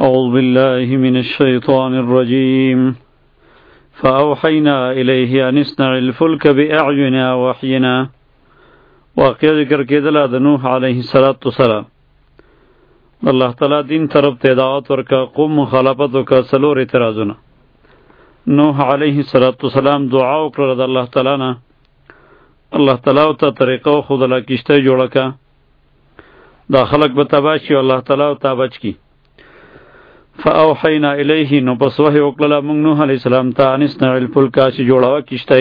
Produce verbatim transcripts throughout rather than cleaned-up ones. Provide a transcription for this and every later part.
أعوذ بالله من الشيطان الرجيم فأوحينا إليه أن اصنع الفلك بأعيننا ووحينا. واقع ذکر کېدله د نوح علیه السلام. الله تعالی دین طرف ته دعوت ورکا، قوم مخالفت وکا، څلور اعتراضونه. نوح علیه السلام دعا وکړه د الله تعالی نه، الله تعالی ته طریقه وښودله، کشته جوړه کړه، دا خلق به تباه شي، الله تعالی ته بچ کړي. فاوحینا الیه، نو پس وحی وکړله موږ نوح علیه السلام ته، ان اصنع الفلک، چې جوړوه کشته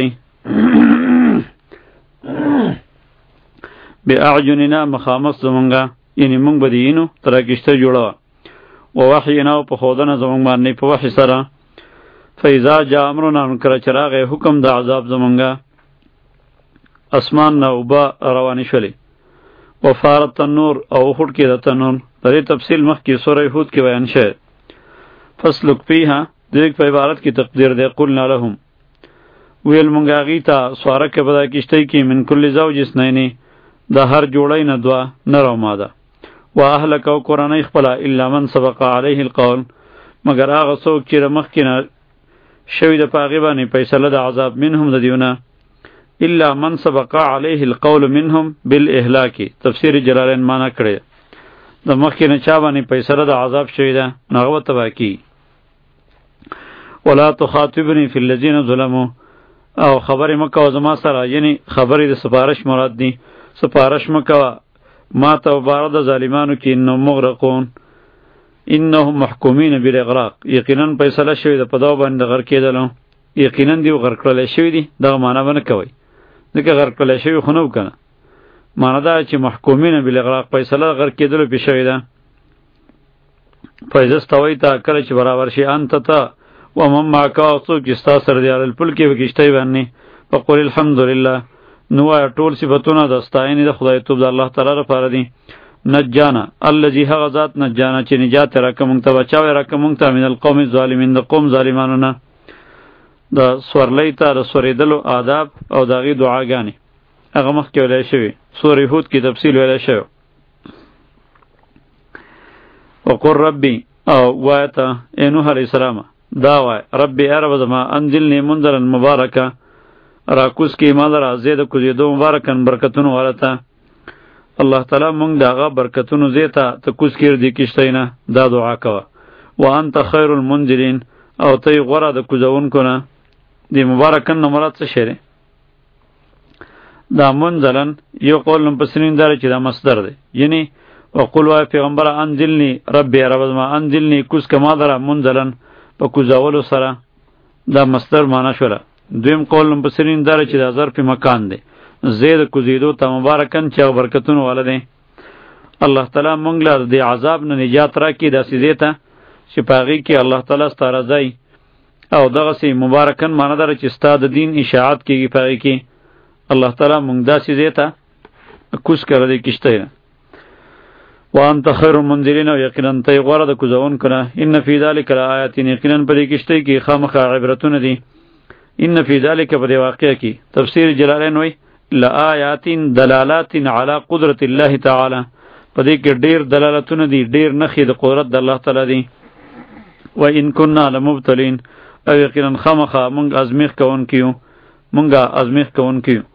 باعیننا، مخامس زمونږه، یعنی موږ به دینو تر کشته جوړوه، و وحینا، او په ښودنه زمونږ باندې په وحی سره. فاذا جاء امرنا، نو کله چې راغی حکم د عذاب زمونږه، اسمان نه اوبه روانې شولې، وفارت تنور، او وخوټ کې د تنور. د دې تفصیل مخکې سوره هود کې بیان شوی. فسلک فیها، د دې په عبارت کې تقدیر دی، قلنا لهم، ویل مونږ هغې ته سواره کې به دا کشتۍ کې من کل زوج اثنین، د هر جوړی نه دوه، نر او ماده، و اهلک، او کورنۍ خپله، الا من سبق علیه القول، مگر هغه څوک چې مخکې نه شوي د په هغې باندې فیصله د عذاب، منهم د دیونه، الا من سبق علیه القول منهم بالاهلاک. تفسیر جلالین معنا کړی د مخکې نه چا باندې فیصله د عذاب شوی ده، نو هغه به تباه کیږي. ولا تخاطبنی فی الذین ظلموا، او خبرې مه کوه زما سره، یعنی خبرې د سپارش مراد دي، سپارش مه کوه ما ته باره د ظالمانو کې، انهم مغرقون، انهم محکومین بالاغراق، یقینا فیصله شوې ده په دغه باندې د غرق کېدلو، یقینا دوی غرق کړلی شوي دي. دغه معنا به نه کوئ، ځکه غرق کړلی شوي خو نه و که نه، معنا دا چې محکومین بالاغراق، فیصله غرق کېدلو پې شوې ده. فاذا استویت، کله چې برابر شي، انت ته ومن معک، او څوک چې ستا سره دی، علی الفلک، په کشتۍ باندې، فقل الحمدلله، نو وایه ټول صفتونه د ستاینې د خدایتوب د الله تعالی لپاره دي. نجانا الذي، هغه ذات نجانا چې نجات یې راکړه موږ ته، بچاو یې راکړه موږ ته، من القوم الظالمین، د قوم ظالمانو نه. د سورلۍ ته د سورېدلو آداب او د هغې دعاګانې هغه مخکې ویلی شوي، سورې هود کې تفصیل ویلی شوی. وقل ربي، او وایه ته ای نوح علیه السلام، دا وایه ربي ای رب زما، انزلني منزلا مبارکه، راکوز کې ما لره ځای د کوزېدو مبارکن، برکتونو والا ته. الله تعالی مونږ د هغه برکتونو ځای ته ته کوز کړي دې کشتۍ نه، دا دعا کوه. وانت خیر المنزلین، او ته یې غوره د کوزونکو نه. دې مبارکن نه مراد څه شی دی؟ دا منزلن یو قول مفسرین داره چې دا مصدر دی، یعنی وقل وای پیغمبره انزلنی ربی رب زما، انزلنی کوز که ما دره، منزلن په کوزولو سره، دا مصدر معنا شوله. دویم قول مفسرین داره چې دا ظرف مکان دی، زید کوزیدو ته مبارکن چې هغه برکتونو والا دی. الله تعالی مونږ له دې عذاب نه نجات راکړي، داسې ځای ته چې په هغې کې الله تعالی ستا رضای، او دغسې مبارکن معنا داره چې ستا د دین اشاعت کېږي په هغې کې. الله تعالی مونږ داسې ځای ته کوز کړه دې کشتۍ نه. وانت خیر المنزلین، او یقینا ته یې غوره د کوزونکو نه. ان فی ذلک لآیات، یقینا په دې کشتۍ کې خامخا عبرتونه دي. ان فی ذلک، په دې واقعه کې، تفسیر جلالین وایي لآیات دلالات علی قدرت الله تعالی، په دې کې ډیر دلالتونه دي، ډیر نښې د قدرت د الله تعالی دي. و ان کنا لمبتلین، او یقینا خامخا مونږ ازمیښت کوونکي یو، مونږه ازمیښت کوونکي یو.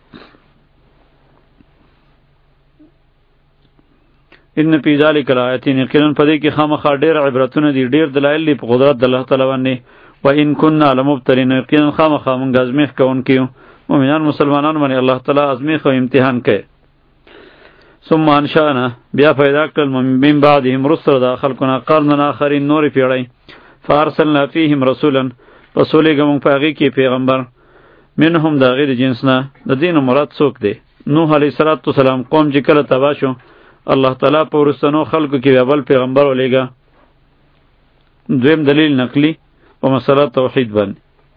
ان فی ذلک لآیات، یقینا په دې کې خامخا ډیر عبرتونه دي، ډیر دلایل دي په قدرت د الله تعالی باندې. و ان کنا لمبتلین، یقینا خامخا مونږ ازمیښت کوونکي یو. مومنان مسلمانانو باندې الله تعالی ازمیښت او امتحان کوي. ثم انشأنا، بیا پیدا کړل من بعدهم، رسل د خلقنا، قرنا آخرین، نور پیړۍ، فارسلنا فیهم رسولا، رسول یې موږ په هغې کې پیغمبر، منهم د هغې د جنس نه. د دې نه مراد څوک دی؟ نوح علیه السلام قوم چې کله تباه شو، الله تعالی په وروستنو خلکو کې بیا بل پیغمبر ولیږه. دویم دلیل نقلی په مسله توحید باندې.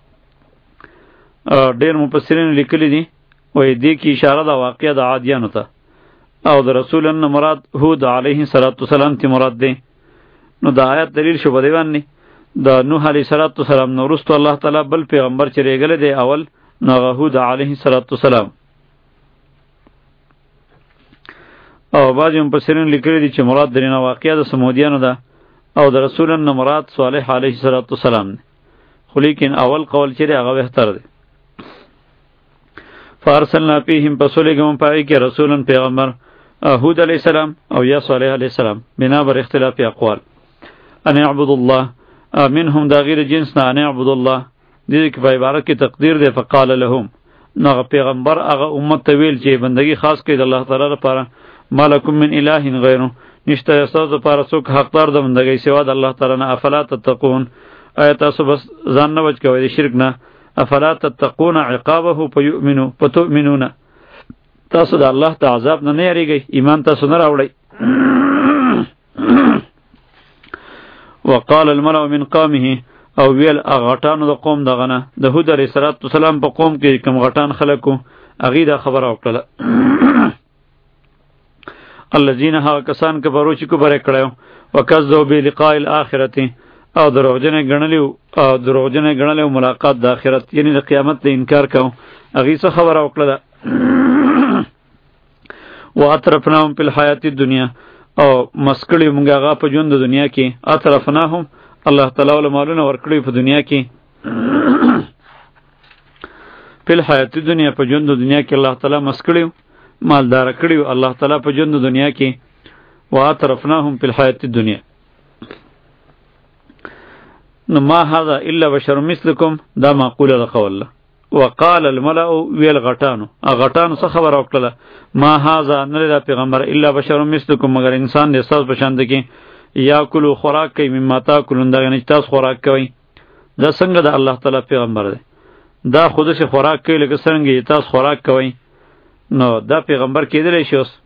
ډیر مفسرین لیکلی دي، وایي دې کې اشاره ده واقعه د عادیانو ته، او د رسولن نه مراد هود علیه السلام تی مراد دی. نو د آیات دلیل شو په دې باندې د نوح علیه السلام نه وروسته الله تعالی بل پیغمبر چې ریږلی دی اول، نو هغه هود علیه السلام. او بعضې مفسرین لیکلی دي چې مراد درې نه واقعه د سمودیانو ده، او د رسول نه مراد صالح علیه السلام دی، خو لیکن اول قول چې دی هغه بهتر دی. فارسلنا فیهم پس ولېږم پای کې رسولا پیغمبر هود علیه السلام او یا صالح علیه السلام، بنا بر اختلاف اقوال. ان اعبدوا الله منهم دا غیر جنس نه، ان اعبدوا الله دې کې په عبارت کې تقدیر دی. فقال لهم نو پیغمبر هغه امت ته ویل چې بندگی خاص کړئ د الله تعالی لپاره. مالکم من اله غیره، نشته تاسو لپاره څوک حقدار د بندگی سوا د الله تعالی نه. افلا تتقون، آیا تاسو بس ځان نه بچ کوئ د شرک نه. افلا تتقون عقابه فیؤمنوا فتؤمنون، تاسو د الله ته عذاب نه نه یریږئ، ایمان تاسو نه راوړئ. وقال الملأ من قومه، او ویل غټانو د قوم دغه نه د هود علیه السلام په قوم کې کوم غټان خلکو هغې دا خبره وکړله. الذین هغه کسان کفروا چې کفر یې کړی وکذبوا بلقاء الآخرة، او دروغجن یې ګڼلي او دروغجن یې ګڼلی ملاقات د آخرت، یعنې د قیامت د انکار کو، هغې څه خبره وکړله. واترفناهم فی الحیات الدنیا، او مسکړی مونږ هغه په ژوند د دنیا کې. اترفناهم الله تعالی ول مالونه ورکړي په دنیا کې. په حیات دنیا په ژوند د دنیا کې الله تعالی مسکړي مالدار کړي الله تعالی په ژوند د دنیا کې. واترفناهم په حیات الدنیا. نو ما هذا الا بشر مثلکم، دا معقوله القول. وقال الملأ ویل غټانو غټانو څه خبر وکړه، ما هذا نه دا پیغمبر الا بشر مثلکم، مگر انسان دې تاسو په شان دی یا کلو خوراک کوي مما تاکلون، دا یعنی تاسو خوراک کوي. دا څنګه د الله تعالی پیغمبر دی؟ دا خود سے خوراک کوي لکه څنګه تاسو خوراک کوي. نو دا پیغمبر کېدلی شي اوس.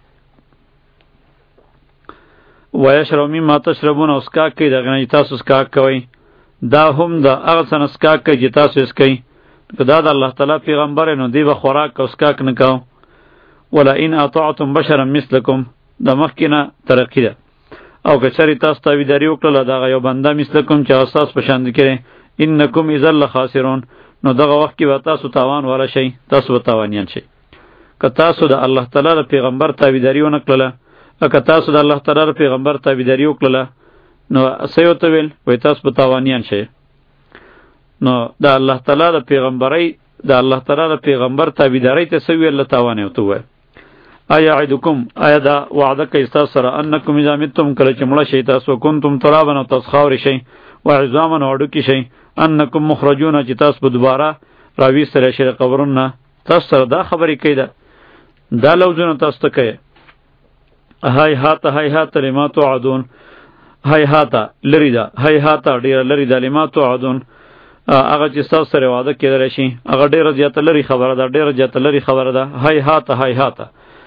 ویشرب مما تشربون، او اسکاک کوي دغه نه تاسو اسکاک کوي. دا هم د هغه څه نه اسکاک کوي چې تاسو اسکئ. که دا د الله تعالی پیغمبر نو دی به خوراک او اسکاک نه کوو. ولا ان اطعتم بشرا مثلکم، دا مخکې نه ترقي ده. او که چری تاسو تابعداري وکړله دغه یو بنده مثلکم چې هغه ستاسو په شان دی کړی، انکم اذا لخاسرون، نو دغه وخت کې به تاسو تاوان والا شئ، تاسو به تاوانیان شئ. که تاسو د الله تعالی د پیغمبر تابعداري ونه کړله، که تاسو د الله تعالی د پیغمبر تابعداري وکړله، نو څه یې ورته ویل؟ وایي تاسو به تاوانیان شئ. نو د الله تعالی د پیغمبرۍ د الله تعالی د پیغمبر تابعدارۍ ته څه ویل؟ تاوان یې ورته ووایه. آیا عیدکم، آیا دا وعده کوي ستاسو سره، انکم اذا متم، کله چې مړه شئ تاسو، کنتم ترابا، او تاسو خاورې شئ، وعظاما، او هډوکي شئ، انکم مخرجون، چې تاسو به دوباره راویستلی شئ د قبرونو نه. تاسو سره دا خبرې کوي، ده دا لوظونه تاسو ته کوي. هیهات هیهات لما توعدون، هیهات لرې ده، هیهات ډېره لرې ده، لما توعدون، هغه چې ستاسو سره وعده کېدلی شي هغه ډېره زیاته لرې خبره ده، ډېره زیاته لرې خبره ده. هیهات هیهات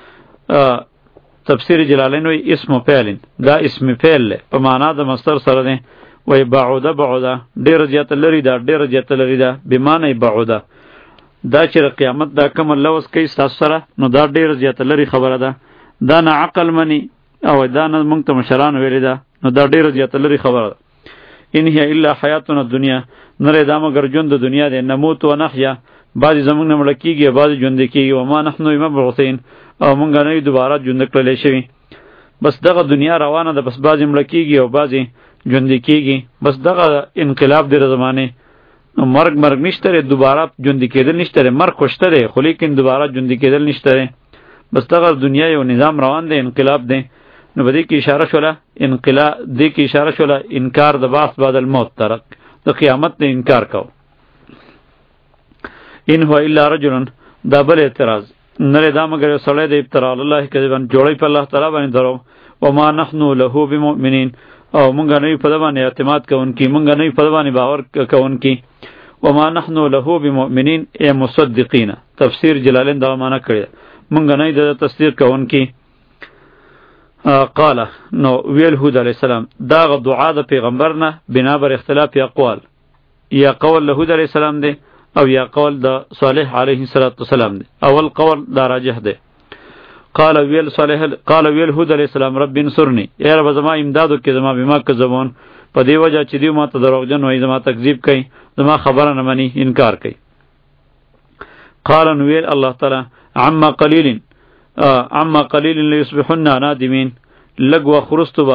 تفسیر جلالین وی اسم فعل، دا اسم فعل په معنا د مصدر سره دی. وی بعوده بعوده، ډېره زیاته لرې ده، ډېره زیاته لرې ده، بمعنی بعوده. دا چې قیامت دا کوم لوز کوي ستاسو سره، نو دا ډېره زیاته لرې خبره ده. دا نه عقل مني او دا نه موږ ته مشران ویلې ده، نو دا ډېره زیاته لرې خبره ده. ان هي الا حیاتنا الدنیا، نره دا مگر ژوند د دنیا دی. نموت و نحیا، بعضې زموږ نه مړه کېږي، بعضې ژوندې کېږي. وما نحن بمبعوثین، او مونږ نه یو دوباره ژوند کړلی شوي. بس دغه دنیا روانه ده، بس بعضې مړه کېږي او بعضې ژوندې کېږي. بس دغه انقلاب دی د زمانې. نو مرګ مرګ نشته دی، دوباره ژوندې کېدل نشته دی. مرګ خو شته دی، خو لیکن دوباره ژوندې کېدل نشته دی. بس دغه دنیا یو نظام روان دی، انقلاب دی. نو په دې کې اشاره شوله انقلاب، دې کې اشاره شوله انکار د بعث بعد الموت، ترک د قیامت نه انکار کو. ان هو الا رجل، دا بل اعتراض نره دا مگر یو سړی د ابتراء الله کذبا، جوړی په الله تعالی باندې درو. وما نحن له بمؤمنین، او مونږ نه یو په دې باندې اعتماد کوونکي، مونږ نه یو په دې باندې باور کوونکي. وما نحن له بمؤمنین ای مصدقین، تفسیر جلالین دا معنا کړی، مونږ نه د تصدیق کوونکي. قال، نو ویل هود علیہ السلام، دا غ دعا د پیغمبر نه بنا بر اختلاف اقوال، یا قول له هود علیہ السلام دی او یا قول د صالح علیه السلام دی. اول قول دا راجح دی. قال ویل صالح، قال ویل هود علیہ السلام، رب انصرنی، ای رب زما امدادو کې زما بما کذبون، په دې وجه چې دیو ما ته دروغجن وایي، زما تکذیب کوي، زما خبره نه مني، انکار کوي. قال ویل الله تعالی، عما قلیل عما قلیل لیصبحن نادمین، لږ وخت وروسته به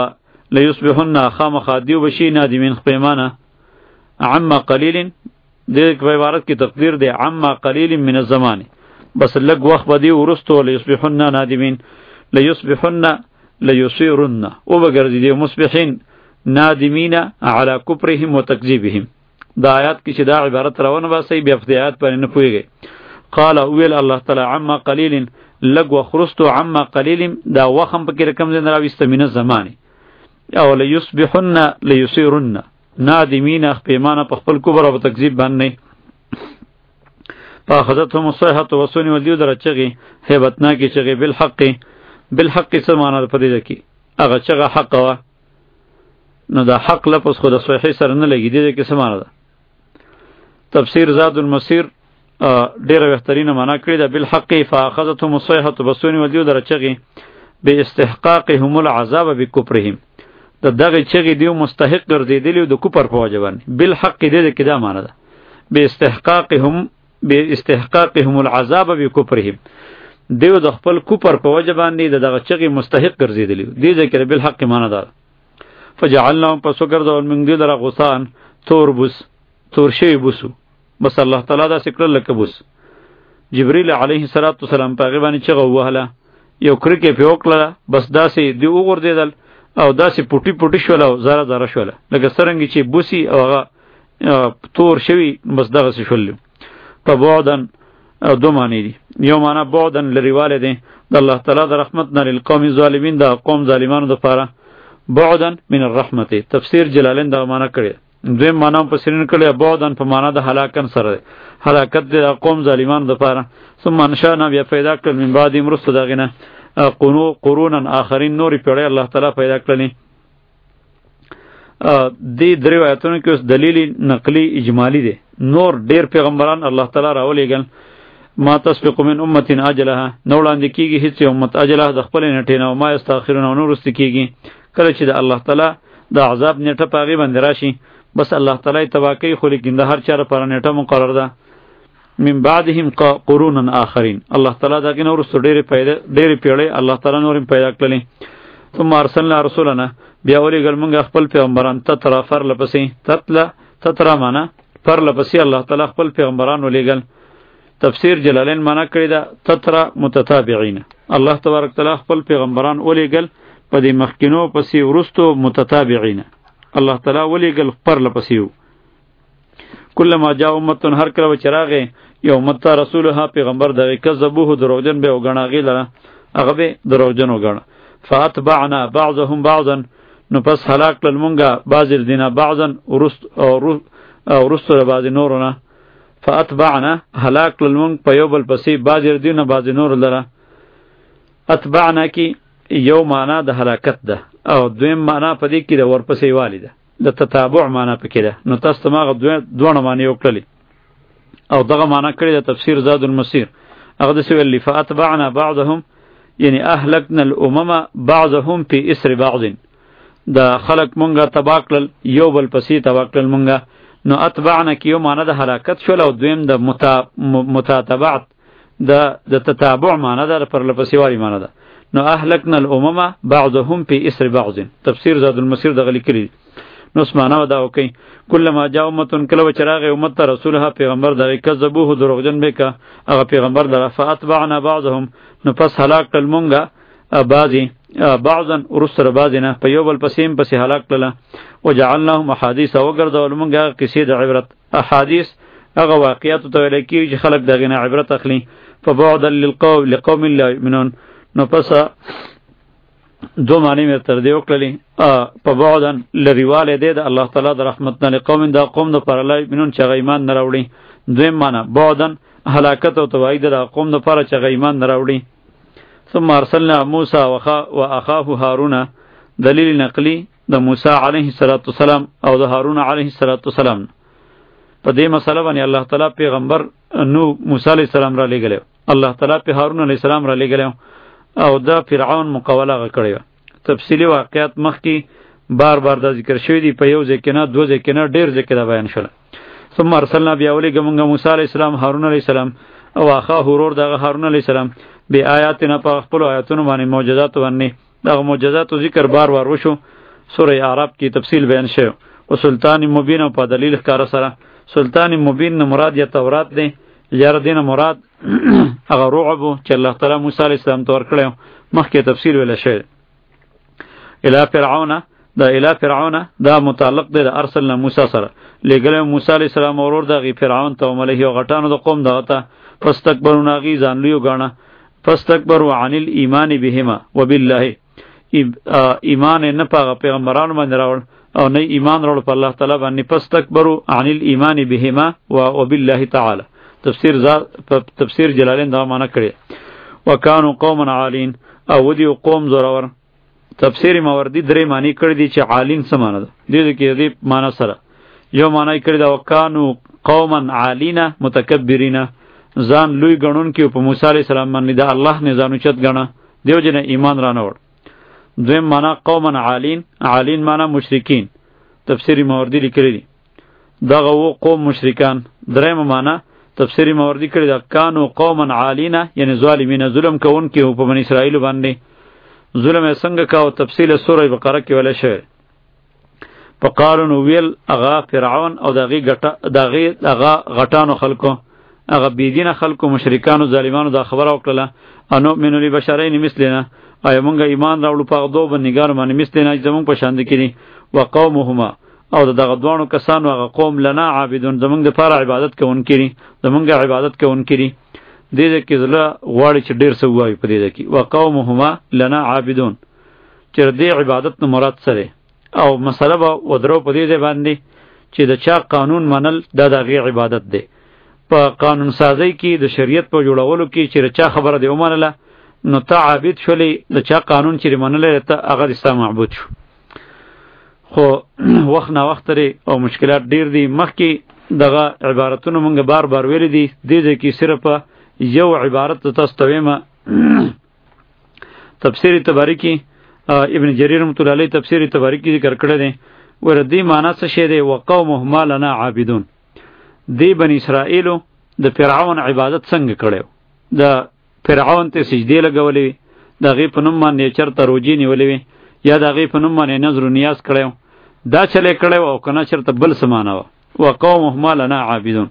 لیصبحن خامخا دیو بشی نادمین پیمانه عما قلیل دې په عبارت کې تقدیر دی عما قلیل من الزمان بس لږ وخت به دی ورستو لیصبحن نادمین لیصبحن لیصیرن او بګرځي دی مصبحین نادمین علی کفرهم وتکذیبهم دا آیات کې چې دا عبارت راونه باسي بیا په آیات باندې نه پوهیږي قال ویل الله تعالی عما قلیل لږ وخت ورستو عما قلیل دا وخم په کې رقم زنده راوسته من الزمان او لیصبحن لیصیرن نادمین پیمانه په خپل کبر او تکذیب باندې فاخذتهم الصيحه وسوني ولدیو درچغي هیبتنا کی چغي بالحق بالحق سمانه په دې کې هغه چغه حق وا نو دا حق لفظ خود صحیح سره نه لګی دې کې سمانه ده تفسیر زاد المسیر ډیره بهترینه معنا کړی ده بالحق فاخذتهم الصيحه وسوني ولدیو درچغي باستحقاقهم العذاب بكفرهم د دغه چغې دیو مستحق ګرځېدلی د کوپر په وجه باندې بالحق دې کې دا معنی ده باستحقاقهم باستحقاقهم العذاب بكفرهم دیو د خپل کوپر په وجه باندې دغه چغې مستحق ګرځېدلی دې ذکر بالحق معنی ده فجعلناهم پس وګرځول موږ دې لره غصان تور بوس تور شوی بوسو بس الله تعالی دا سکر لکه بوس جبرئیل علیه السلام په هغه باندې چغه وهله یو کرکه په وکړه بس داسې دی وګرځیدل او داسې پټی پټی شول او زره زره شول لکه څرنګه چې بوسی او هغه تور شوی بس دغه څه شول په بعدن او دو معنی دي یو معنی بعدن لريواله دي د الله تعالی د رحمت نه للقوم الظالمین د قوم ظالمانو د پاره بعدن من الرحمت تفسیر جلالین دا معنی کړی دویم معنی په سرین کړی بعدن په معنی د هلاکن سره هلاکت د قوم ظالمانو د پاره ثم انشانا بیا پیدا کړل من بعد مرست دغنه قنو قرونن آخرین نوری پیړی الله تعالی پیدا کړلی دی دریو آیاتونو کې اوس دلیل نقلی اجمالی دی نور ډیر پیغمبران الله تعالی راولېږل ما تسبق من امه اجلها نو وړاندې کېږي هیڅ امت اجله د خپل نیټې نه او ما استاخرون او نور وروسته کېږي کله چې د الله تعالی د عذاب نیټه په هغې باندې راشي بس الله تعالی تباه کوي خو لیکن د هر چا لپاره نیټه مقرر ده من بعدهم قرونا آخرین الله تعالی دا کې نور څو ډېرې پیدا ډېرې پیړۍ الله تعالی نور پیدا کړلې ثم ارسلنا رسولنا بیا ولېږل موږ خپل پیغمبران تترا فر لپسې تتلا تترا معنا فر لپسې الله تعالی خپل پیغمبران ولېږل تفسیر جلالین معنا کړی دا تترا متتابعین الله تبارک تعالی خپل پیغمبران ولېږل په دې مخکینو پسې ورستو متتابعین الله تعالی ولېږل فر لپسې کله ما جاء امه هر کله چراغه یو امت رسولها پیغمبر دغه کذبوه دروغجن به وګڼاغي لره هغه به دروغجن وګڼ فاتبعنا بعضهم بعضا نو پس هلاک کړل مونږه بعض دینه بعضا ورست او ورست بعض نورونه فاتبعنا هلاک کړل مونږ په یو بل پسې بعض دینه بعض نور لره اتبعنا کی یو معنا د هلاکت ده او دویم معنا په دې کې د ورپسې والی ده د تتابع معنا پکې ده نو تاسو ما غو دوه معنی وکړلې او دغه معنا کړی د تفسیر زاد المسیر هغه د سویل لفاتبعنا بعضهم یعنی اهلكنا الامم بعضهم في اسر بعض دا خلق مونږه تباکل یو بل پسې تباکل مونږه نو اتبعنا کیو معنا د هلاکت شول او دویم د متاتبعت د د تتابع معنا ده پر لپسې والی معنا ده نو اهلكنا الامم بعضهم في اسر بعض تفسیر زاد المسیر دغه لیکلی نو سمانه ودا وکي کله ما جاء امه کله چراغ امت رسولها پیغمبر دغه کذبوه دروغجن به کا هغه پیغمبر دغه فاتبعنا بعضهم نو پس هلاک کړل مونږه بعضی بعضا ورسره بعضینه په یو بل پسیم پسې هلاک کړل وجعلناهم احاديث وګرځول مونږه کیسې د عبرت احادیث هغه واقعیات ته ویل کیږي چې خلک دغه نه عبرت اخلي فبعدا للقوم لقوم لا يؤمنون نو پس دو معنی مې تر دې وکړلې په بعدن لريواله دې د الله تعالی د رحمت نه قوم د قوم د پر الله مينون چې ایمان نه راوړي دویم معنی بعدن هلاکت او تباہی د قوم د پر چې ایمان نه راوړي ثم ارسلنا موسی واخاه هارون دلیل نقلی د موسی علیه السلام او د هارون علیه السلام په دې مسله باندې الله تعالی پیغمبر نو موسی علیه السلام را لېږلی الله تعالی په هارون علیه السلام را لېږلی او دا فرعون مقابله کړې تفصیلی واقعیت مخکې بار بار دا ذکر شوی دی په یو ځای کې نه دوه ځای کې نه ډېر ځای کې دا بیان شول ثم ارسلنا بیا ولېږه موږ موسی علیه السلام هارون علیه السلام او اخاه ورور دغه هارون علیه السلام بی آیاتنا په خپل آیاتونو باندې معجزات باندې دغه معجزات ذکر بار بار وشو سوره اعراف کې تفصیل بیان شوی او سلطان مبین او په دلیل ښکاره سره. سلطان مبین نه مراد یا تورات دی یا دینه مراد هغه رعب چې الله تعالی موسی علیه السلام ته ورکړی مخکې تفسیر ویل شوی. الی فرعون دا الی فرعون دا متعلق دی د ارسلنا موسی سره لګل موسی علیه السلام اورور دغه فرعون ته ملهی او غټانو د قوم دغه ته فاستكبروا ناغي ځان لیو غاڼه فاستكبروا عن الايمان بهما وبالله ایمان نه پاغه پیغمبرانو باندې راوړ او نه ایمان راوړ په الله تعالی باندې فاستكبروا عن الايمان بهما وبالله تعالی. تفسیر ز تفسیر جلالین دا معنی کړي وکانو قوما عالین او ودی قوم زورور. تفسیر ماوردی درې معنی کړي دي چې عالین څه معنی ده دې کې دې معنی سره یو معنی کړي دا وکانو قوما عالینا متکبرین ځان لوی غنون کې په موسی علیه السلام باندې دا الله نه ځانو چت غنه دیو جن ایمان را نه وړ. دویم معنی قوما عالین عالین معنی مشرکین تفسیر ماوردی لیکلي دي دغه وو قوم مشرکان. دریم معنی تفسیر ماوردی کړي دا کانو قوما عالینا یعنی ظالمین ظلم کوون کې په بنی اسرائیل باندې ظلم یې څنګه کاو تفصیل سوره بقره کې ویل شوی. فقالو نو ویل اغا فرعون او دغه غټه دغه اغا غټانو خلکو اغا بيدینه خلکو مشرکانو ظالمانو دا خبره وکړه انو منو لبشرین مثلنا اي مونږه ایمان راوړو په دوه بنګار باندې مثلنا زمون په شان دي کړي وقومهما او دغه دوانو کسانو هغه قوم لنا عابدون زمونږ د پاره عبادت کوونکي زمونږ عبادت کوونکي دې دې کې زله غواړي چې ډیر څه وایي په دې کې وقومهما لنا عابدون چې دې عبادت نه مراد سره او مسله به ودرو په دې باندې چې د چا قانون منل دا دغه عبادت دی. په قانون سازی کې د شریعت په جوړولو کې چې چا خبره دی ومنله نو ته عابد شولې د چا قانون چې منل ته هغه اسلام معبود شو. خو وخت نه وخت لري او مشکلات ډیر دي. مخکې دغه عبارتونه مونږ بار بار ویل دي دې کې صرف یو عبارت تاسو ته وایم. تفسیر تبری کې ابن جریر رحمۃ اللہ علیہ تفسیر تبری کې ذکر کړی دی وردی معنی څه شه دی وقومهما لنا عابدون. دی بنی اسرائیلو د فرعون عبادت څنګه کړو د فرعون ته سجدی لګولې د غی په نوم باندې چرته روجی نیولې یا د غی په نوم باندې نظر و نیاز کړو دا چلے کړو او کنه چرته بل سمانه وقومهما لنا عابدون.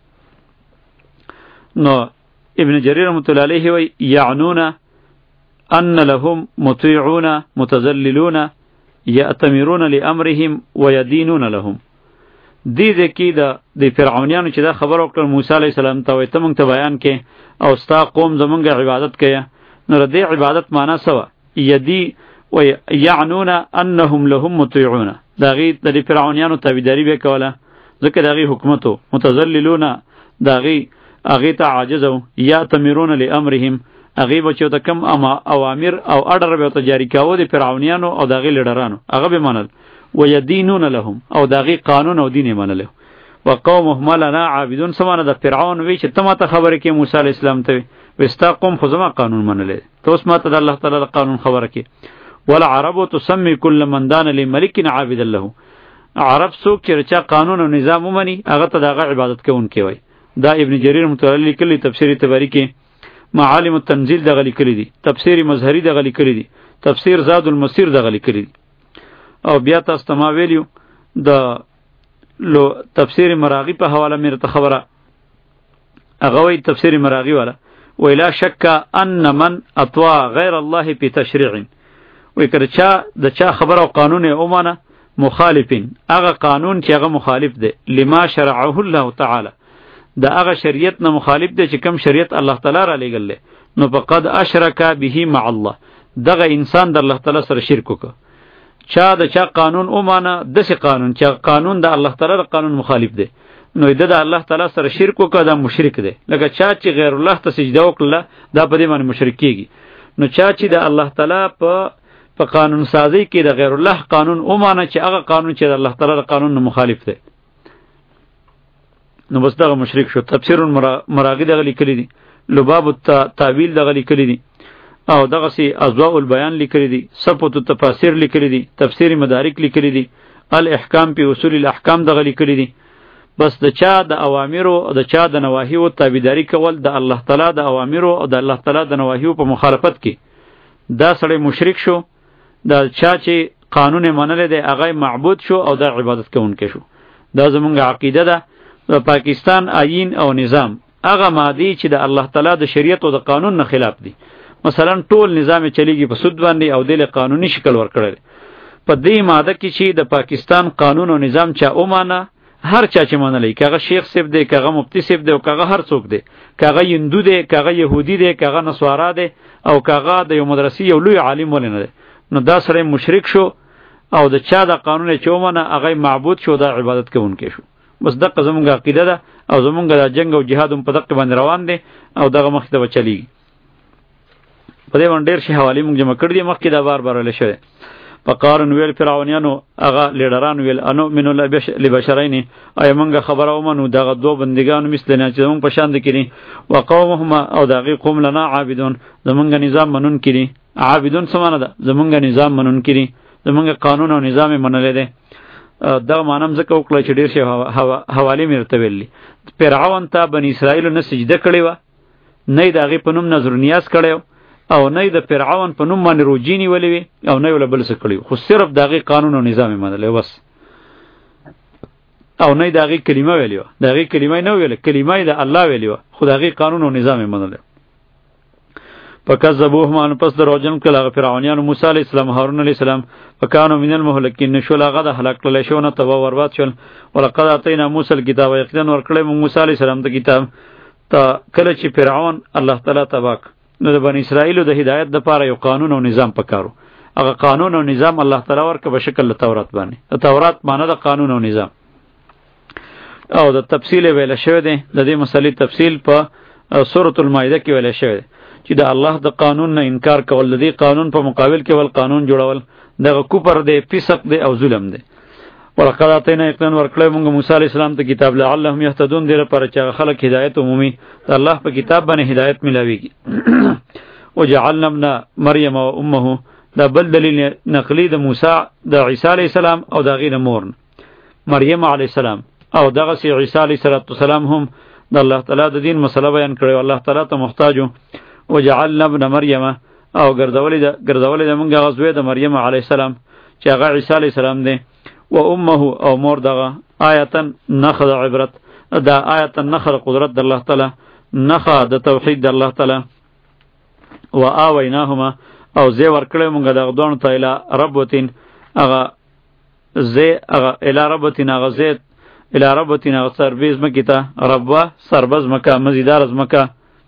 نو ابن جریر رحمۃ اللہ علیہ وی یعنون ان لهم مطیعون متذللون یأتمرون لامرهم ويدینون لهم. دې دې کې د د فرعونانو چې دا خبر وکړ موسی علیه السلام ته وایي ته موږ ته بیان کې او ستا قوم زمونږ عبادت کوي نو د دې عبادت معنا څه وه یدي و یعنون انهم لهم مطیعون د هغې د فرعونانو تابعداري به یې کوله ځکه د هغې حکومت و متذللون د هغې هغې ته عاجز و یأتمرون لامرهم هغې به چې ورته کوم اوامر او اډر به ورته جاري کاوه د فرعونیانو او د هغې لیډرانو هغه به منل ويدینون لهم او داغي قانون او دین منله. وقومهما لنا عابدون سمانه د فرعون وی چې تمه ته خبره کې موسی علی السلام ته وستا قوم خو زما قانون منله ته اوس ماته د الله تعالی قانون خبره کې. ولا عرب تسمي كل من دان لملك عابد له. عرب څوک چې چا قانون او نظام ومني هغه ته دغه عبادت کوونکی وای. دا ابن جریر متعلی کلی تفسیر تبری کې معالم التنزیل دغه لیکلی دي تفسیر مظهری دغه لیکلی دي تفسیر زاد المسیر دغه لیکلی دي. او بیا تاسو ته ما ویلیو د لو تفسیر مراغی په حواله مې ته خبره هغه وی تفسیر مراغی والا ویلا شک ان من اطاع غیر الله په تشریع وی کړه چا د چا خبره او قانون او مانه مخالفین هغه قانون چې هغه مخالف دی لما شرعه الله تعالی دا هغه شریعت نه مخالف دی چې کوم شریعت الله تعالی را لېږل نو فقد اشرک به مع الله دغه انسان د الله تعالی سره شرک وکړ. چا د چا قانون او مانه دسه قانون چې قانون د الله تعالی قانون مخالف دی نو د الله تعالی سره شرک وکړه دا مشرک دی. لکه چا چې غیر الله ته سجده وکړه دا په دې باندې مشرک کیږي. نو چا چې د الله تعالی په په قانون سازی کې د غیر الله قانون او مانه چې هغه قانون چې د الله تعالی قانون مخالف دی نو بس دا مشرک شو. تفسیر مراغی دغه لیکلی دي لباب التاویل دغه لیکلی دي او دغه سی اضواء البیان لیکلی دي صفوت التفاسیر لیکلی دي تفسیر مدارک لیکلی دي الاحکام په اصول الاحکام دغه لیکلی دي. بس د چا د اوامرو او د چا د نواهیو تابعداري کول د الله تعالی د اوامرو او د الله تعالی د نواهیو په مخالفت کې دا سړی مشرک شو. دا چا چې قانون منل دی هغه معبود شو او د عبادت کوونکی شو. دا زمونږ عقیده ده. د پاکستان آیین او نظام هغه مادي چې د الله تعالی د شریعت او د قانون نه خلاف دي. مثلا ټول نظام چلیږي په سود باندې او د قانوني شکل ورکړل. په دې ماده کې چې د پاکستان قانون او نظام چا اومانه هر چا چې منلی، کاغه شیخ صاحب دی، کاغه مفتی صاحب دی، او کاغه هر څوک دی، کاغه هندو دی، کاغه يهودي دی، کاغه نسوارا دی، او کاغه د یو مدرسې یو لوی عالم ولنه دی، نو دا سره مشرک شو او د چا د قانون چې اومانه هغه معبود شو، د عبادت کوونکی شو. بس دغه زمونږ عقیده ده او زمونږ د جنگ او جهاد په دغه باندې روان دي او دغه مخ ته چلیږي. په دې باندې ډېر شي حواله موږ جمع کړی مخکې دا بار بار لشي. فقارن ویل فرعونیانو هغه لیډران ویل انو منو لبشرین ای منګه خبره ومنو دغه دو بندگانو مثل نه چې موږ په شان دي کړي وقومهما او دغه قوم لنا عابدون زمونږ نظام منون کړي. عابدون سمانه ده زمونږ نظام منون کړي، زمونږ قانون او نظام منل دي. دا مانم زکه وکړه چې ډیر شي حواله مرته ویلي. فرعون ته بنی اسرائیل نه سجده کړي و، نه دغه په نوم نظر نیاز کړي او نه د فرعون په نوم باندې روجینی ولې وي او نه ول بل څه کړي، خو صرف دغه قانون او نظام منل بس. او نه دغه کلمه ویلی و، دغه کلمه نه ویل، کلمه د الله ویلی و، خو دغه قانون او نظام منل. فکذبوهما پس دروژن کله فرعونیان موسی علیہ السلام هارون علیہ السلام فکانوا من المهلکین نشول هغه د هلاک کړل شو نه تبا برباد شول. ولقد اتینا موسی الکتاب یقینا ورکړل موسی علیہ السلام ته کتاب ته کله چې فرعون الله تعالی تباک نو د بنی اسرائیل د هدایت د پاره یو قانون او نظام پکارو. هغه قانون او نظام الله تعالی ورکه په شکل تورات باندې. تورات معنی د قانون او نظام او د تفصیل ویل شوی دی. د دې مسلې تفصیل په سورۃ المائده کې ویل شوی دی چې د الله د قانون نه انکار کول، د دې قانون په مقابل کې ول قانون جوړول دغه کوپر دی، فسق دی او ظلم دی. ولقد اتینا یقینا ورکړل موږ موسی علیہ السلام ته کتاب لعلهم یهتدون دې لپاره چې خلک هدایت عمومي د الله په کتاب باندې هدایت ملاويږي. وجعلنا ابن مریم و امه دا بل دلیل نقلی د موسی د عیسی علیہ السلام او د غیر مور مریم علیہ السلام او دغه سی عیسی علیہ السلام هم د الله تعالی د دین مسله بیان کړو، الله تعالی ته محتاجو. وجعلنا ابن مریم او ګرځولې د ګرځولې د مونږه غزوې د مریم علیه السلام چې هغه عیسی علیه السلام دی و امه او مور دغه آیتن نخذ عبرت دا آیتن نخذ قدرت د الله تعالی، نخذ د توحید د الله تعالی. و آویناهما او زی ورکړې مونږه دغه دوه ته اله ربوتین هغه زی هغه اله ربوتین هغه زی اله ربوتین هغه سربیز مکیته ربوا سربز مکه مزیدار از مکه.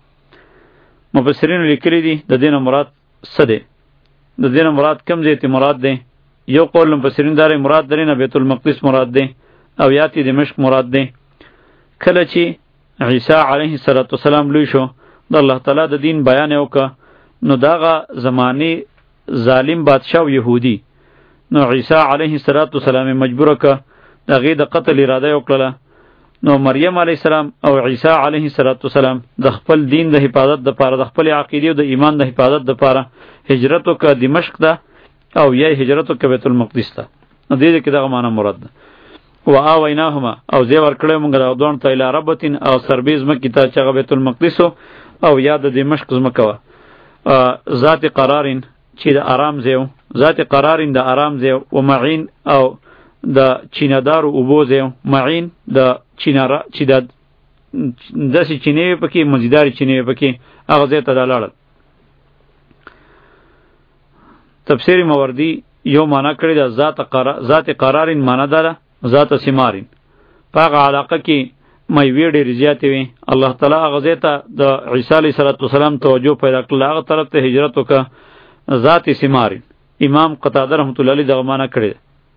مفسرین لیکلی دي د دینه مراد څه دی، د دینه مراد کم ځای ته مراد دی. یو قول مفسرین دار مراد درینه بیت المقدس مراد دی او یاتی دمشق مراد دی. کله چې عیسی علیه السلام لوی شو د الله تعالی د دین بیان وکړه نو داغه زمانی ظالم بادشاہ و یهودی نو عیسی علیه السلام مجبور ک دغه د قتل اراده وکړه. نو مریم علیہ السلام او عیسی علیہ السلام د خپل دین د حفاظت د پاره، د خپل عقیده او د ایمان د حفاظت د پاره هجرت وکړه دمشق ته او یا هجرت وکړه بیت المقدس ته. نو دې کې دغه معنی مراد ده. و آویناهما او زی ورکړې موږ د دوه ته اله ربتین او سربیز مکی ته چې بیت المقدس او یا د دمشق زمکه ذات قرارین چې د آرام زیو، ذات قرارین د آرام زیو و معین او د چینادار او بوزه معین د چینارا چې د داسې چینې پکې مزیدار چینې پکې هغه ځای ته لاړل. تفسیر موردی یو معنا کړی د ذات قرار ذات قرارین معنا ده ذات سمارین په هغه علاقه کې مې وی ډېر زیاتې وي. الله تعالی هغه ځای ته د عیسی علیه السلام توجه پیدا کړل، هغه طرف ته هجرت وکړه ذات سمارین. امام قتاده رحمت الله علیه دغه معنا کړی.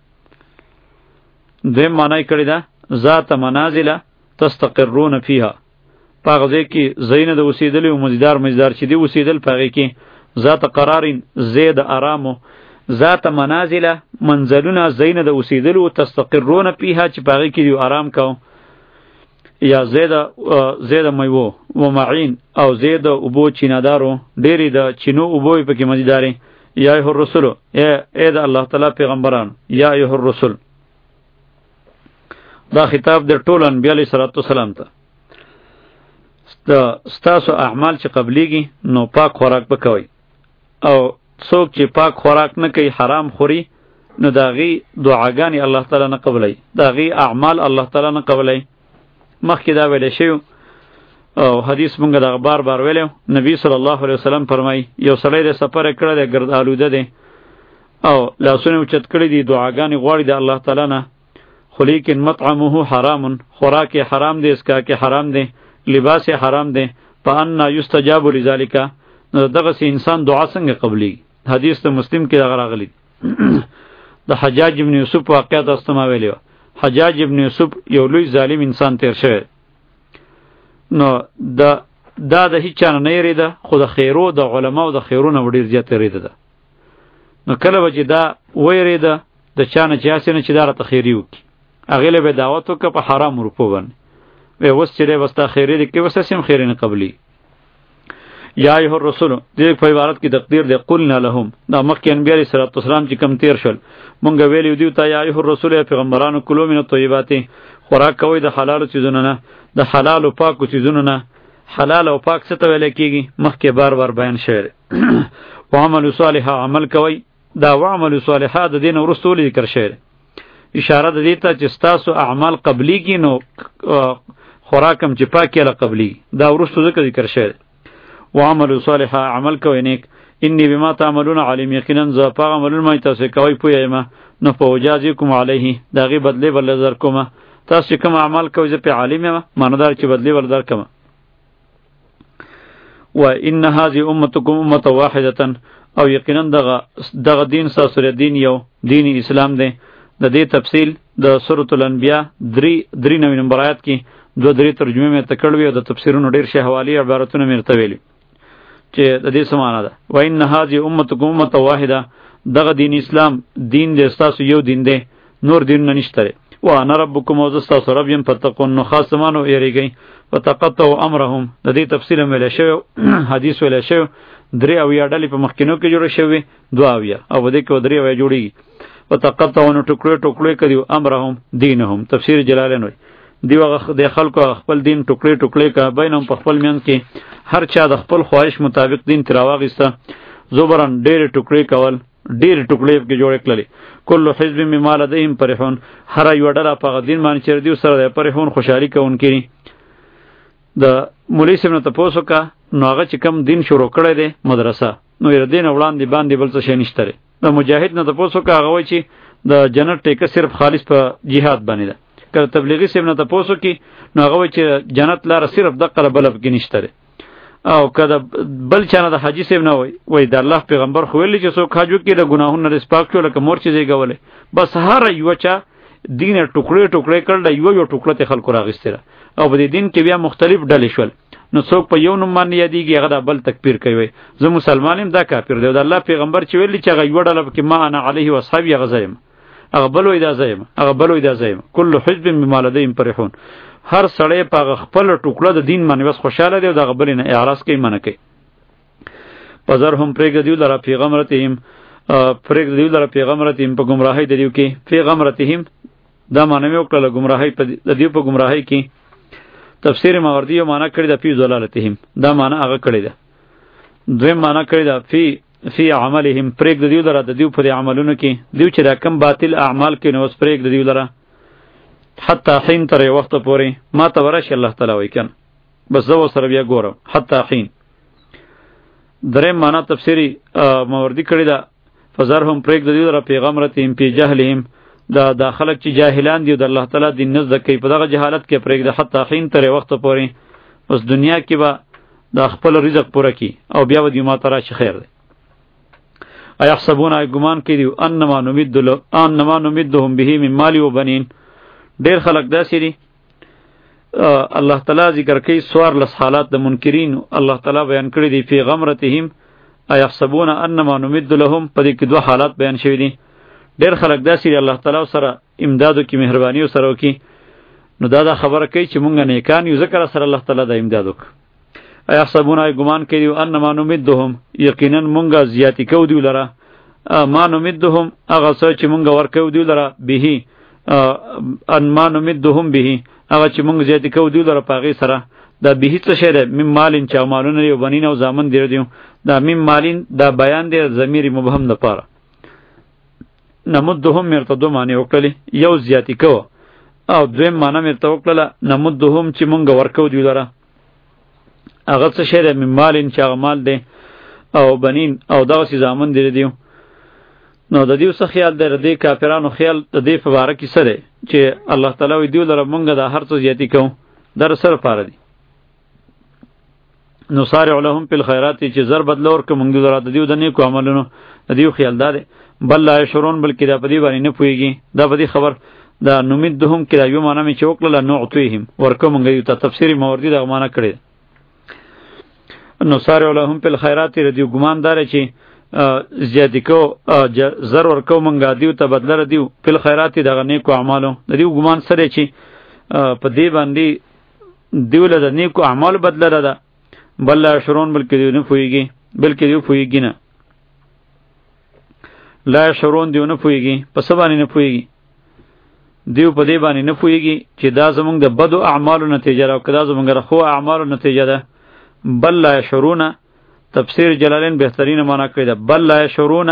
دویم معنی کړی ده ذات منازل تستقرون فيها، پاغه ځای کې زینه د اوسېدل او مزیدار مزیدار چې دی اوسېدل پاغه کې ذات قرارین زید آرامو، ذات منازل منزلونه زینه د اوسېدل او تستقرون فيها چې پاغه کې دی آرام کو، یا زید زید میوه و معین او زید ابو چینادارو ډېری د چینو ابو په کې مزیداري. یا ایه الرسول اے د الله تعالی پیغمبران، یا ایه الرسول دا خطاب در ټول انبیاء علیه السلام ته. ستاسو اعمال چې قبلیږي نو پاک خوراک وکوي، او څوک چې پاک خوراک نه کوي حرام خوري نو داغي دعاګانی الله تعالی نه قبلای، داغي اعمال الله تعالی نه قبلای. مخکې دا ویل شوی او حدیث مونږ دا بار بار ویلو، نبی صلی الله علیه وسلم فرمای یو سړی د سفر کړه د ګرد آلوده دی او لاسونه اوچت کړي دي، دعاګانې غواړي د الله تعالی نه، خو لیکن مطعمه حرام، خوراک حرام دی، اسکاک حرام دی، لباس حرام دی، فانا یستجاب لذالک، نو دغه سي انسان دعا څنګه قبلي؟ حدیث د مسلم کې دغه راغلی د حجاج ابن یوسف واقعه تاسو ما ویلی. حجاج ابن یوسف یو لوی ظالم انسان تیر شوی، نو د دا د هیڅ چانه نه یریده، خو د خیرو د علماو د خیرونه ډیر زیات یریده ده. نو کله به چې دا ویریده د چانه چې هسې نه چې دا راته خیري وکړي، هغې له به دعوت وکړه په حرام روپو باندې، وی اوس چې دی بس تا خیري دی کې بس هسې هم خیري نه قبلي. یا ایها الرسول دې په عبارت کې تقدیر دی قلنا لهم، دا مخکې انبیا علیه صلوات والسلام چې کم تیر شول مونږ ویلي دیو ته یا ایها الرسول پیغمبرانو کلوا من الطیبات، خوراک کوئ د حلالو چیزونو نه، د حلال او پاکو چیزونو نه. حلال او پاک څه ته ویل کېږي مخکې بار بار بیان شوی. وعمل صالحا، عمل کوئ، دا وعمل صالحا د دې نه وروسته ولې ذکر شوی؟ اشاره د دې ته چې ستاسو اعمال قبلیږي نو خوراک هم چې پاک یې قبلی، دا وروسته ذکر ذکر شوی. وعمل صالحا، عمل کوئ نیک، انی بما تعملون علیم، یقینا ز پاغه عملونه ما تاسو کوي پوهه یم، نو فوجازیکم علیه، دا غي بدلی بل نظر کوم، تاسو کوم اعمال کوئ زه په عالم یم، معنادار چې بدلی ول در کوم. و ان هذه امتکم امه واحده، او یقینا دغه دغه دین ساسره دین یو دین اسلام دی. د دې تفصیل د سورۃ الانبیاء درې درې نوې نمبر آیات کې دو درې ترجمه مې تکړوي او د تفسیرونو ډیر شه حوالی عبارتونه مې ترتویلي چې د دې سمانه ده. و ان هذه امتکم امه واحده، دغه دین اسلام دین د تاسو یو دین دی، نور دین نه نشته. و انا ربکم او تاسو رب یم، فتقون، نو خاصمانو یریږي. وتقطعوا امرهم، د دې تفصیل مې له شو حدیث ویل شو، درې او یا ډلې په مخکینو کې جوړ شوی، دوا اویا او بده کې درې او جوړیږي. وتقطعوا ټوکړه ټوکړه کړي امرهم دینهم، تفسیر جلالین وی دی وغه د خلکو خپل دین ټوکړه ټوکړه کا بینهم په خپل میان کې هر چا د خپل خواهش مطابق دین تراواغسته، زبرن ډېر ټوکړه کول، ډېر ټوکړه کې جوړ کړي. کل حزب مما لديهم فرحون، هر یو ډله په دین باندې چر دی سره فرحون خوشحالي کوونکي. د مولوی صاحب نه تاسو کا نو هغه چې کم دین شروع کړی دی مدرسه، نو یې دین وړاندې باندې بل څه شي نشته. د مجاهد نه تاسو کا هغه وای چې د جنت ټیکه صرف خالص په جهاد باندې ده. کله تبلیغی صاحب نه تاسو کی نو هغه وای چې جنت لار صرف د قلب بلب کې نشته. او کله بل چانه د حاجی صاحب نه وای وای د الله پیغمبر خو ویلی چې څوک حاجو کې د ګناهونو رسپاک شو لکه مور چې زیګولې، بس هر یو چا دین ټوکړې ټوکړې کړل، یو یو ټوکړه ته خلکو راغستره. او په دې دین کې بیا مختلف ډلې شول، نو څوک په یو نوم باندې یادېږي هغه د بل تکفیر کوي. زه مسلمان یم دا کافر دی. د الله پیغمبر چې ویلی چې هغه یو ډله کې ما انا علیه و اصحابی هغه زیم، هغه بل وای دا زیم، هغه بل وای دا زیم. کل حزب بما لديهم فرحون، هر سړی په خپل ټوکړه د دین باندې بس خوشاله دی او د غبل نه اعراض کوي منه کوي. پزر هم پرېګ دیو لره پیغمبرتهم، پرېګ دیو لره پیغمبرتهم په گمراهی دیو کې، پیغمبرتهم دا معنی مې وکړه گمراهی په دیو په گمراهی کې. تفسیر ماوردی یو معنی کړی د فی ضلالتهم، دا معنی هغه کړی ده. دویم معنی کړی ده فی فی عملهم، پرېګ دیو لره د دیو په عملونو کې، دیو چې دا کم باطل اعمال کې نو اوس پرېګ دیو لره حتی حین تر یو وخت پورې ما ته ورشي الله تعالی وای کنه، بس زه سره بیا ګورم حتی حین. درې معنا تفسیری ماوردی کړی دا فزرهم پرېګ د دې در پیغمبرتهم پی جهلهم، دا داخلك چې جاهلان دي د الله تعالی دین نزد کوي په دغه جهالت کې پرېګ د حتی حین تر یو وخت پورې، اوس دنیا کې به د خپل رزق پوره کی او بیا ودی ما ترا شي خیر دی. ایحسبون ای ګمان کوي انما نمد له انما نمدهم به من مال و بنین. ډیر خلق داسې دي الله تعالی ذکر کوي سوار لس حالات د منکرین الله تعالی بیان کړی دی فی غمرتهم ایحسبون انما نمد لهم، په دې کې دوه حالات بیان شوی دي. ډیر خلق داسې دي الله تعالی سره امدادو کې مهرباني سره وکي، نو دا دا خبره کوي چې مونږ نیکان یو ذکر سره الله تعالی د امداد وک. ایحسبون ای ګمان کوي انما نمدهم، یقینا مونږه زیاتی کو دی لره، ما نمدهم هغه څه چې مونږ ورکو دی لره به ان ما نمدهم به، هغه چې مونږ زیاتی کو دی لره پاغي سره. دا به څه شی ده؟ مم مالین چا مالونه یو بنین او زامن دی دیو، دا مم مالین دا بیان دی ضمیر مبهم د پاره. نمدهم مرته دو معنی وکړلې، یو زیاتی کو او دویم معنی مرته وکړله نمدهم چې مونږ ورکو دی لره. هغه څه شی دی؟ من مالین چې هغه مال دی، او بنین او دغسې زامن دی دیو. نو د دیو څه خیال دی؟ د دې کافرانو خیال د دې په باره کې څه دی چې الله تعالی وایي دیو لره مونږ دا هر څه زیاتی کوو، دا سره پاره دی. نصارع لهم فی الخیرات چې زر بدله ورکړو مونږ دوی لره د دیو د نیکو عملونو. د دیو خیال دا دی بل لا یشعرون، بلکې دا په دې باندې نه پوهېږي. دا په دې خبر دا نمدهم کې دا یو معنی مې چې وکړله نعطیهم ورکو مونږ دیو ته. تفسیري ماوردي دغه معنی کړې. نصارع لهم فی الخیرات د دیو ګمان دار چې زیاتی کو زر ورکو مونږ دیو ته بدله دیو فی الخیرات دغه نیکو اعمالو. د دیو ګمان سره چې په دې باندې دیو له د نیکو اعمالو بدله ده. بل لا یشعرون، بلکې دیو نه پوهېږي، بلکې دیو پوهېږي نه. لا یشعرون دیو نه پوهېږي، په څه باندې نه پوهېږي؟ دیو په دې باندې نه پوهېږي چې دا زمونږ د بدو اعمالو نتیجه ده او که دا زمونږ د ښو اعمالو نتیجه ده. بل لا یشعرون تفسیر جلالین بهترین معنا کړی ده. بل لا یشعرون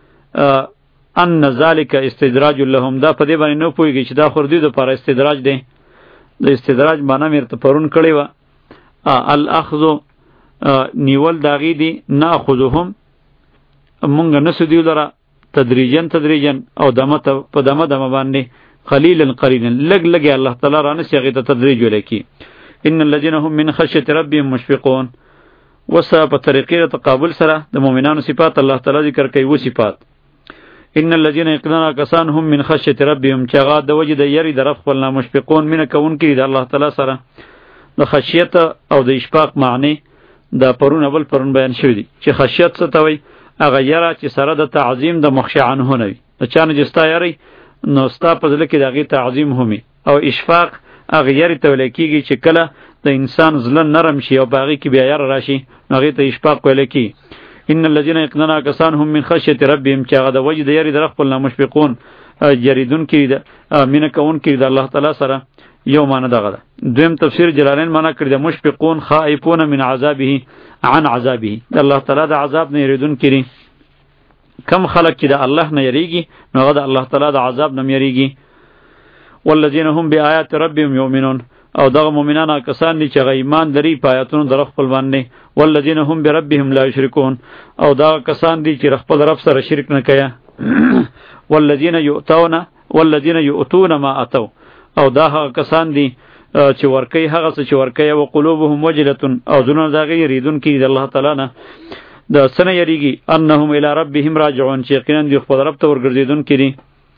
ان ذلک استدراج لهم، دا په دې باندې نه پوهېږي چې دا خو دوی دپاره استدراج دی. د استدراج معنا مې ورته پرون کړې وه. الاخذ نیول داغی دی، ناخذهم مونږ نسو دیو لره تدریجن تدریجن او دمه په دمه دمه باندې قلیلا قلیلا لګ لګ الله تعالی را نسی هغې ته تدریج ولیکي. ان الذين هم من خشیة ربهم مشفقون. وسه په طریقې د تقابل سره د مؤمنانو صفات الله تعالی ذکر کوي. و صفات ان الذين يقنون کسان هم من خشیة ربهم چې هغه د وجې د یری د رب خپلنا مشفقون مینه کوونکي د الله تعالی سره. د خشیت او د اشفاق معنی دا پرون اول پرون بیان شوی دی چې خشیت څه ته وایي؟ هغه یره چې سره د تعظیم د مخشع عنه نه وي. د چا نه چې ستا یری نو ستا په زړه کې د هغې تعظیم هم وي. او اشفاق هغه یرې ته ویلی کېږي چې کله د انسان زړه نرم شي او په هغې کې بیا یره راشي نو هغې ته اشفاق ویلی کېږي. ان الذین یقنون کسان هم من خشیة ربهم چې هغه د وجې د یرې د رب خپل نه مشفقون جریدونکي د مینه کوونکي د الله تعالی سره. یو معنی دغه ده. دویم تفسیر جلالین معنی کړی ده مشفقون خائفون من عذابه عن عذابه، د الله تعالی د عذاب نه یریدونکي دي. کم خلق چې د الله نه یریږي نو هغه د الله تعالی د عذاب نه یریږي. والذین هم بآیات ربهم یؤمنون، او دغه مؤمنان کسان دي چې هغه ایمان لري په آیاتونو د رب خپل باندې. والذین هم بربهم لا یشرکون، او دغه کسان دي چې خپل رب سره شرک نه کوي. والذین یؤتون والذین یؤتون ما اتوا، او دا هغه کسان دي چې ورکوي هغه څه چې ورکوي. و قلوبهم وجلتون، او زړونه د هغې یریدونکي د الله تعالی نه. د څه نه یریږي؟ انهم الی ربهم راجعون، چې یقینا دوی خپل رب ته ورګرځېدونکي دي.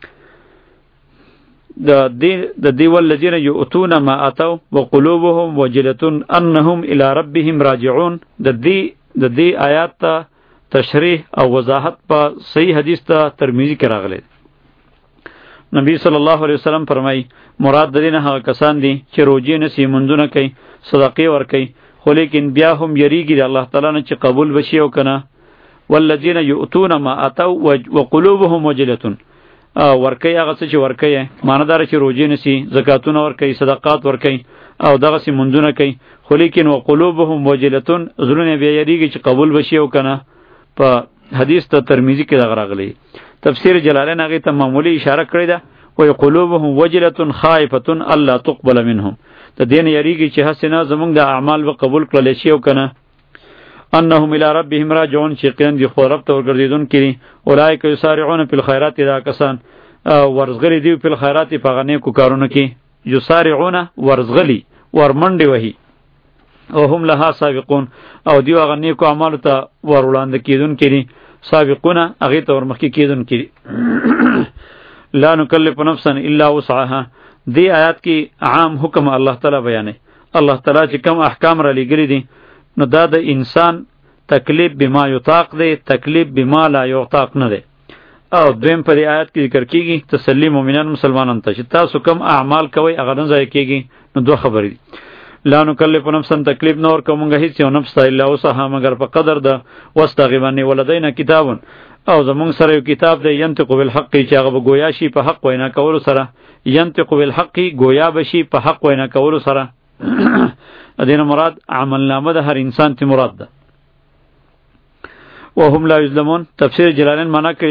د دې د دې والذین یؤتون ما اتوا وقلوبهم وجلتون انهم الی ربهم راجعون، د دې د دې آیات ته تشریح او وضاحت په صحیح حدیث ته ترمذی کې راغلی. نبی صلی الله علیه وسلم فرمایي مراد د دې نه هغه کسان دي چې روجې نسی منځونه کوي صدقې ورکوي خو لیکن بیا هم یریږي د الله تعالی نه چې قبول بشي او کنه. والذین یؤتون ما اتوا وقلوبهم وجلتون، ورکوي هغه څه چې ورکوي، معنی داره چې روجې نسی زکاتونه ورکوي صدقات ورکوي او دغسې منځونه کوي خو لیکن وقلوبهم وجلتون زړونه بیا یریږي چې قبول بشي او کنه. په حدیث ته ترمذی کې دغه راغلی. تفسیر جلالین هغې ته معمولی اشاره کړې ده. وی قلوبهم وجلة خائفة الله تقبل منهم، د دې نه یریږي چې هسې نه زمونږ د اعمال به قبول کړلی شي او که نه. انهم الی ربهم راجعون، چې یقینا دوی خپل رب ته ورګرځېدونکي دي. اولئک یسارعون فی الخیرات، دا کسان ورزغلي دي په الخیرات په هغه نیکو کارونو کې. یسارعون ورزغلي ورمنډې وهي. او هم لها سابقون، او دوی هغه نیکو اعمالو ته ور وړاندې کېدونکي دي. سابقون هغې ته ورمخکې کېدونکي دي. لا نکلف نفسا الا وسعها، دی آیات کې عام حکم الله تعالی بیانوي. الله تعالی چې کم احکام را لېږلي دي نو دا د انسان تکلیف بما یطاق دی، تکلیف بما لا یطاق نه دی. او دویم په دې آیات کې ذکر کېږي تسلی مؤمنان مسلمانانو ته چې تاسو کم اعمال کوئ هغه نه ضایع کېږي. نو دوه خبرې دي. لا نکلف نفسا تکلیف نه ورکوو مونږ هېڅ یو نفس ته الا وسعها مګر په قدر د وس د هغې باندې. ولدینا کتابون، او زمونږ سره یو کتاب دی ینطق بالحق چې هغه به گویا شي په حق وینا کولو سره. ینطق بالحق گویا بشي په حق وینا کولو سره. دینه مراد عملنامه د هر انسان ته مراد ده. وهم لا یظلمون، تفسیر جلالین معنا کړی ده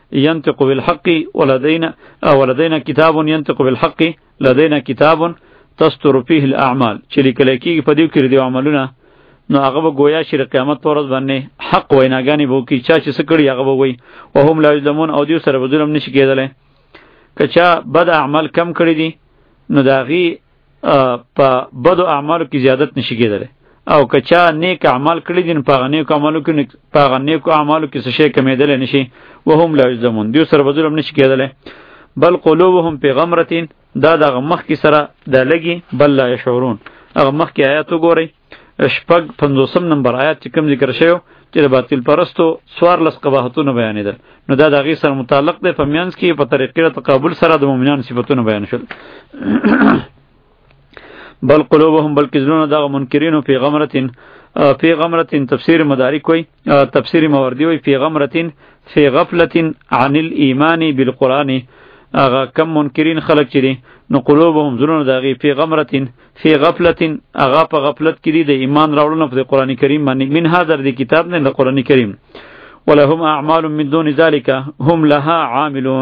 ينطق بالحق ولدينا ولدينا کتاب ينطق بالحق لدينا کتاب تستر فيه الاعمال چې لیکل کېږي په دې کې د عملونه نو هغه به گویا چې قیامت پر ورځ باندې حق ویناګانې به وکړي چا چې څه کړي هغه به وایي وهم لا یظلمون او دوی سره به ظلم نشي کېدلی که چا بد اعمال کم کړي دي نو د هغې په بدو اعمالو کې زیادت نشي کېدلی او که چا نیک اعمال کړي دي نو په هغه نیکو اعمالو کې په هغه نیکو اعمالو کې څه شی کمېدلی نشي وهم لا یظلمون دوی سره به ظلم نشي کېدلی بل قلوبهم فی غمرة دا دغه مخکې سره دا لګي بل لا یشعرون هغه مخکې آیات وګورئ شپږ پنځوسم نمبر آیات چې کوم ذکر شوی چې د باطل پرستو څوارلس قباحتونه بیانېدل نو دا د هغې سره متعلق دی په منځ کې په طریقې د تقابل سره د مؤمنانو صفتونه بیان شول بل قلوبهم بلکې زړونه دغه منکرینو فی غمرة فی غمرة تفسیر مدارک وی تفسیر ماوردی وی فی غمرة فی غفلة عن الایمان بالقرآن اغا کم منکرین خلق چی دی نو قلوبهم زرون داغی فی غمرتین فی غفلتین اغا پا غفلت کی دی دی ایمان راولن پا دی قرآن کریم مانی من ها در دی کتاب نه دی قرآن کریم ولهم اعمال من دون ذالک هم لها عاملون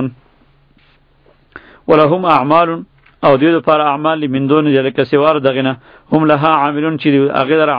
ولهم اعمال او دیو دو پار اعمال من دون ذالک سوار دغینا هم لها عاملون چی دی اغیدر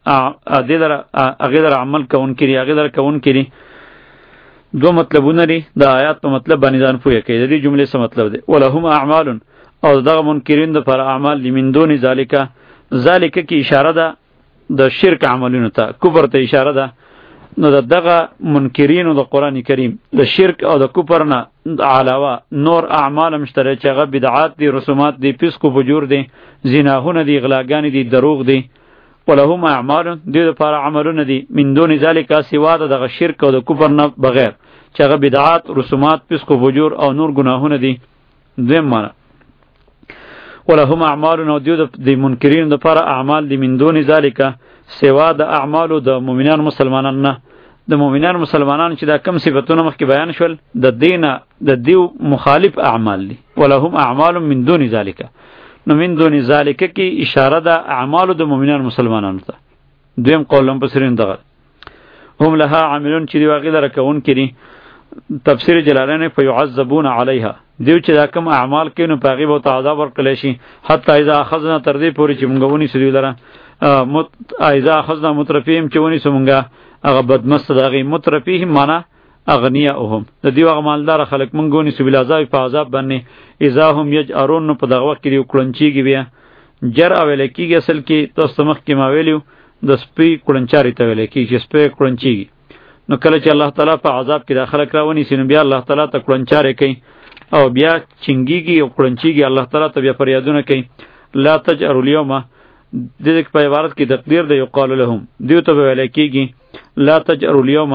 اغیدر عمل کون کری اغیدر کون کری دو مطلبونه لري د آیات په مطلب باندې ځان پوهه کوي د دې جملې څه مطلب دی ولهم اعمال او دغه منکرین د پر اعمال من دون ذالک ذالک کی اشاره ده د شرک عملونو ته کفر ته اشاره ده نو دغه منکرین د قران کریم د شرک او د کفر نه علاوه نور اعمال مشترک چې هغه بدعات دي رسومات دي فسق او فجور دي زناهونه دي غلاګانی دي دروغ دي ولهم اعمال دې لپاره عملونه دي من دون ذالک سوا دغه شرک او د کفر نه بغیر چې هغه بدعات رسومات فسق او فجور او نور گناهونه دي دویم معنا ولهم اعمال نو دیو د منکرین لپاره اعمال دي من دون ذالک سوا د اعمالو د مؤمنان مسلمانان نه د مؤمنان مسلمانان چې دا کم صفاتونه مخکې بیان شول د دینه د دیو مخالف اعمال دي ولهم اعمال من دون ذالک نو من دون ذالک کی اشاره ده اعمال د مؤمنان مسلمانانو ته دویم قول هم پسرین دغه هم لها عاملون چې دی واغې لره کوون کړي تفسیر جلالین فیعذبون علیها دیو چې دا کوم اعمال کوي نو پاغي به عذاب ورکړي شي حتی اذا اخذنا تر دې پورې چې مونږ ونی سړي لره مت اذا اخذنا مترفیم چې ونی سمونګه هغه بدمست دغه مترفیم معنا اغنیاهم د دې هغه مالدار خلک مونږ ونی سبیل عذاب په عذاب باندې اذا هم یجرون په دغه وخت کې دی کړنچیږي بیا جر او لکیږي اصل کې تاسو مخ کې ما ویلو د سپی کړنچاري ته ویل کې چې سپی کړنچیږي نو کله چې الله تعالی په عذاب کې داخله کراونی سینو بیا الله تعالی ته کړنچاري کوي او بیا چنګيږي او کړنچیږي الله تعالی ته بیا فریادونه کوي لا تجروا اليوم د دې په عبارت کې تقدیر دی یو قال لهم دیو ته ویل کېږي لا تجروا اليوم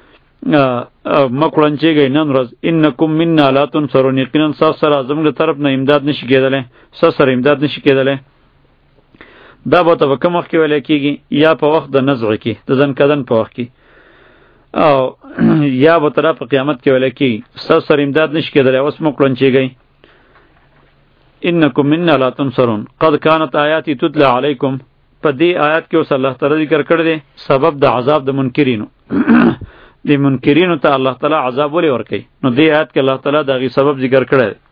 مکړنچیږي نن ورځ انکم منا لا تنصرون یقینا سره زموږ طرف نه امداد نشي کېدلی سره امداد نشي کېدلی دا به ته کوم وخت کې ویل کېږي یا په وخت د نزع کې د ځن کدن په وخت کې او یا به تر په قیامت کې ویل کېږي سره امداد نشي کېدلی اوس مکړنچیږي انکم منا لا تنصرون قد كانت آیاتی تتلى علیکم په دې آیات کې اوس الله تعالی ذکر کړی دی سبب د عذاب د منکرینو د منکرینو ته الله تعالی عذاب ولې ورکوي نو دې آیات کې الله تعالی دغه سبب ذکر کړی